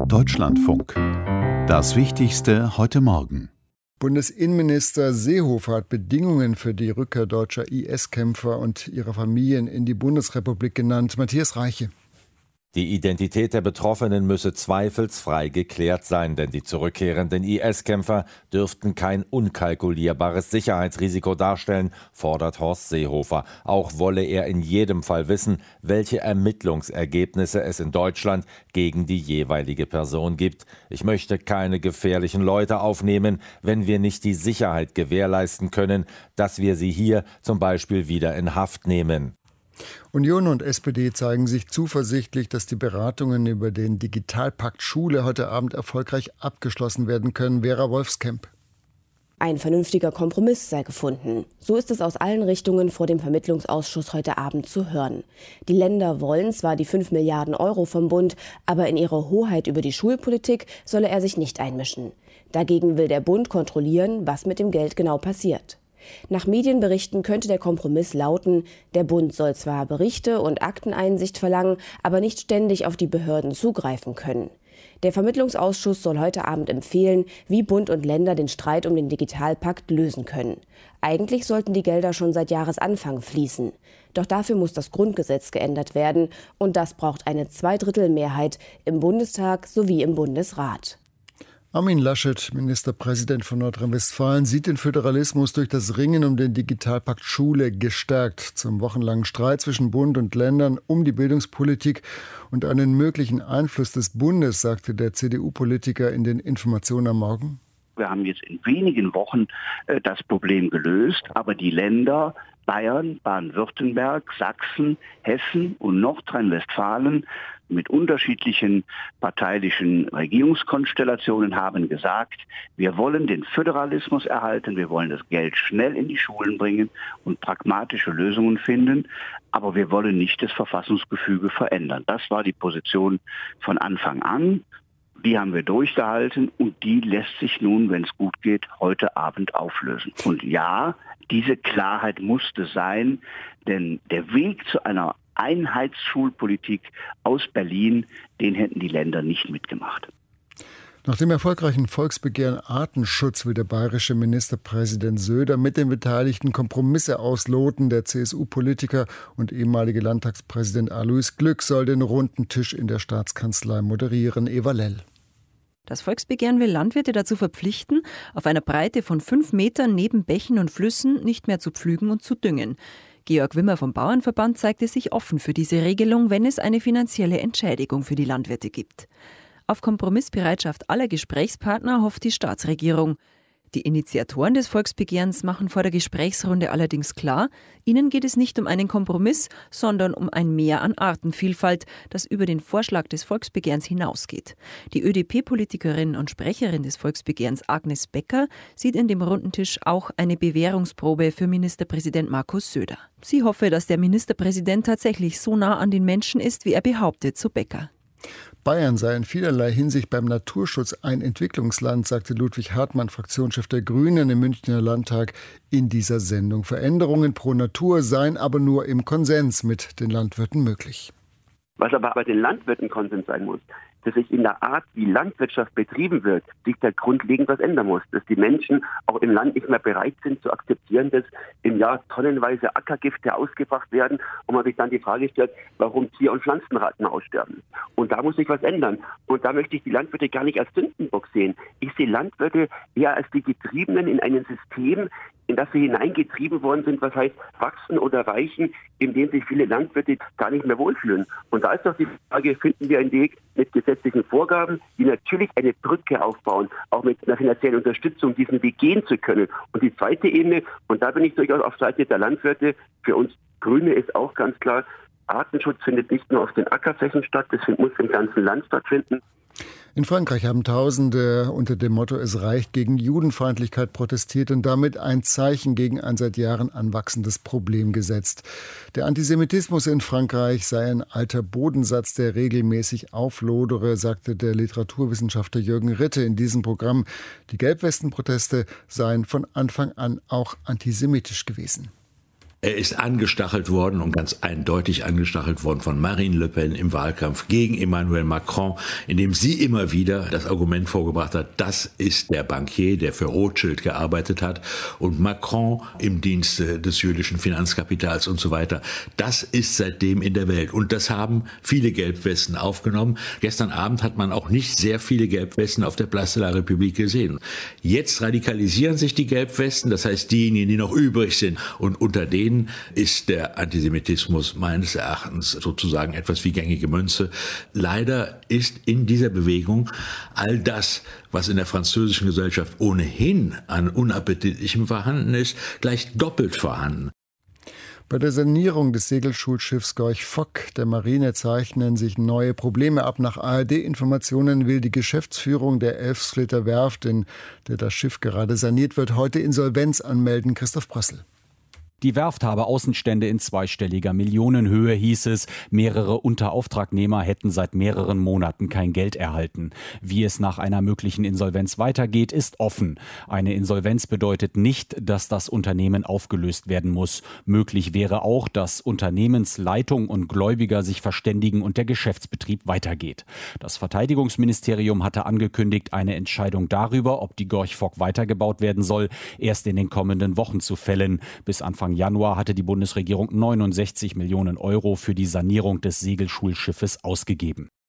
Deutschlandfunk. Das Wichtigste heute Morgen. Bundesinnenminister Seehofer hat Bedingungen für die Rückkehr deutscher IS-Kämpfer und ihrer Familien in die Bundesrepublik genannt. Matthias Reiche. Die Identität der Betroffenen müsse zweifelsfrei geklärt sein, denn die zurückkehrenden IS-Kämpfer dürften kein unkalkulierbares Sicherheitsrisiko darstellen, fordert Horst Seehofer. Auch wolle er in jedem Fall wissen, welche Ermittlungsergebnisse es in Deutschland gegen die jeweilige Person gibt. Ich möchte keine gefährlichen Leute aufnehmen, wenn wir nicht die Sicherheit gewährleisten können, dass wir sie hier zum Beispiel wieder in Haft nehmen. Union und SPD zeigen sich zuversichtlich, dass die Beratungen über den Digitalpakt Schule heute Abend erfolgreich abgeschlossen werden können. Vera Wolfskamp. Ein vernünftiger Kompromiss sei gefunden. So ist es aus allen Richtungen vor dem Vermittlungsausschuss heute Abend zu hören. Die Länder wollen zwar die 5 Milliarden Euro vom Bund, aber in ihre Hoheit über die Schulpolitik solle er sich nicht einmischen. Dagegen will der Bund kontrollieren, was mit dem Geld genau passiert. Nach Medienberichten könnte der Kompromiss lauten, der Bund soll zwar Berichte und Akteneinsicht verlangen, aber nicht ständig auf die Behörden zugreifen können. Der Vermittlungsausschuss soll heute Abend empfehlen, wie Bund und Länder den Streit um den Digitalpakt lösen können. Eigentlich sollten die Gelder schon seit Jahresanfang fließen. Doch dafür muss das Grundgesetz geändert werden und das braucht eine Zweidrittelmehrheit im Bundestag sowie im Bundesrat. Armin Laschet, Ministerpräsident von Nordrhein-Westfalen, sieht den Föderalismus durch das Ringen um den Digitalpakt Schule gestärkt. Zum wochenlangen Streit zwischen Bund und Ländern um die Bildungspolitik und einen möglichen Einfluss des Bundes, sagte der CDU-Politiker in den Informationen am Morgen. Wir haben jetzt in wenigen Wochen das Problem gelöst, aber die Länder Bayern, Baden-Württemberg, Sachsen, Hessen und Nordrhein-Westfalen mit unterschiedlichen parteilichen Regierungskonstellationen haben gesagt, wir wollen den Föderalismus erhalten, wir wollen das Geld schnell in die Schulen bringen und pragmatische Lösungen finden, aber wir wollen nicht das Verfassungsgefüge verändern. Das war die Position von Anfang an. Die haben wir durchgehalten und die lässt sich nun, wenn es gut geht, heute Abend auflösen. Und ja, diese Klarheit musste sein, denn der Weg zu einer Einheitsschulpolitik aus Berlin, den hätten die Länder nicht mitgemacht. Nach dem erfolgreichen Volksbegehren Artenschutz will der bayerische Ministerpräsident Söder mit den Beteiligten Kompromisse ausloten. Der CSU-Politiker und ehemalige Landtagspräsident Alois Glück soll den runden Tisch in der Staatskanzlei moderieren. Eva Lell. Das Volksbegehren will Landwirte dazu verpflichten, auf einer Breite von 5 Metern neben Bächen und Flüssen nicht mehr zu pflügen und zu düngen. Georg Wimmer vom Bauernverband zeigte sich offen für diese Regelung, wenn es eine finanzielle Entschädigung für die Landwirte gibt. Auf Kompromissbereitschaft aller Gesprächspartner hofft die Staatsregierung. Die Initiatoren des Volksbegehrens machen vor der Gesprächsrunde allerdings klar, ihnen geht es nicht um einen Kompromiss, sondern um ein Mehr an Artenvielfalt, das über den Vorschlag des Volksbegehrens hinausgeht. Die ÖDP-Politikerin und Sprecherin des Volksbegehrens Agnes Becker sieht in dem runden Tisch auch eine Bewährungsprobe für Ministerpräsident Markus Söder. Sie hoffe, dass der Ministerpräsident tatsächlich so nah an den Menschen ist, wie er behauptet, zu Becker. Bayern sei in vielerlei Hinsicht beim Naturschutz ein Entwicklungsland, sagte Ludwig Hartmann, Fraktionschef der Grünen im Münchner Landtag in dieser Sendung. Veränderungen pro Natur seien aber nur im Konsens mit den Landwirten möglich. Was aber bei den Landwirten Konsens sein muss, dass sich in der Art, wie Landwirtschaft betrieben wird, sich da grundlegend was ändern muss. Dass die Menschen auch im Land nicht mehr bereit sind zu akzeptieren, dass im Jahr tonnenweise Ackergifte ausgebracht werden und man sich dann die Frage stellt, warum Tier- und Pflanzenarten aussterben. Und da muss sich was ändern. Und da möchte ich die Landwirte gar nicht als Sündenbock sehen. Ich sehe Landwirte eher als die Getriebenen in einem System, in das sie hineingetrieben worden sind, was heißt wachsen oder weichen, in dem sich viele Landwirte gar nicht mehr wohlfühlen. Und da ist doch die Frage, finden wir einen Weg mit gesetzlichen Vorgaben, die natürlich eine Brücke aufbauen, auch mit einer finanziellen Unterstützung diesen Weg gehen zu können. Und die zweite Ebene, und da bin ich durchaus auf Seite der Landwirte, für uns Grüne ist auch ganz klar, Artenschutz findet nicht nur auf den Ackerflächen statt, das muss im ganzen Land stattfinden. In Frankreich haben Tausende unter dem Motto „Es reicht" gegen Judenfeindlichkeit protestiert und damit ein Zeichen gegen ein seit Jahren anwachsendes Problem gesetzt. Der Antisemitismus in Frankreich sei ein alter Bodensatz, der regelmäßig auflodere, sagte der Literaturwissenschaftler Jürgen Ritte in diesem Programm. Die Gelbwestenproteste seien von Anfang an auch antisemitisch gewesen. Er ist angestachelt worden und ganz eindeutig angestachelt worden von Marine Le Pen im Wahlkampf gegen Emmanuel Macron, indem sie immer wieder das Argument vorgebracht hat, das ist der Bankier, der für Rothschild gearbeitet hat, und Macron im Dienste des jüdischen Finanzkapitals und so weiter. Das ist seitdem in der Welt und das haben viele Gelbwesten aufgenommen. Gestern Abend hat man auch nicht sehr viele Gelbwesten auf der Place de la République gesehen. Jetzt radikalisieren sich die Gelbwesten, das heißt diejenigen, die noch übrig sind, und unter denen ist der Antisemitismus meines Erachtens sozusagen etwas wie gängige Münze. Leider ist in dieser Bewegung all das, was in der französischen Gesellschaft ohnehin an Unappetitlichem vorhanden ist, gleich doppelt vorhanden. Bei der Sanierung des Segelschulschiffs Gorch Fock der Marine zeichnen sich neue Probleme ab. Nach ARD-Informationen will die Geschäftsführung der Elfsfleter Werft, in der das Schiff gerade saniert wird, heute Insolvenz anmelden. Christoph Brössel. Die Werft habe Außenstände in zweistelliger Millionenhöhe, hieß es. Mehrere Unterauftragnehmer hätten seit mehreren Monaten kein Geld erhalten. Wie es nach einer möglichen Insolvenz weitergeht, ist offen. Eine Insolvenz bedeutet nicht, dass das Unternehmen aufgelöst werden muss. Möglich wäre auch, dass Unternehmensleitung und Gläubiger sich verständigen und der Geschäftsbetrieb weitergeht. Das Verteidigungsministerium hatte angekündigt, eine Entscheidung darüber, ob die Gorch Fock weitergebaut werden soll, erst in den kommenden Wochen zu fällen. Bis Anfang Januar hatte die Bundesregierung 69 Millionen Euro für die Sanierung des Segelschulschiffes ausgegeben.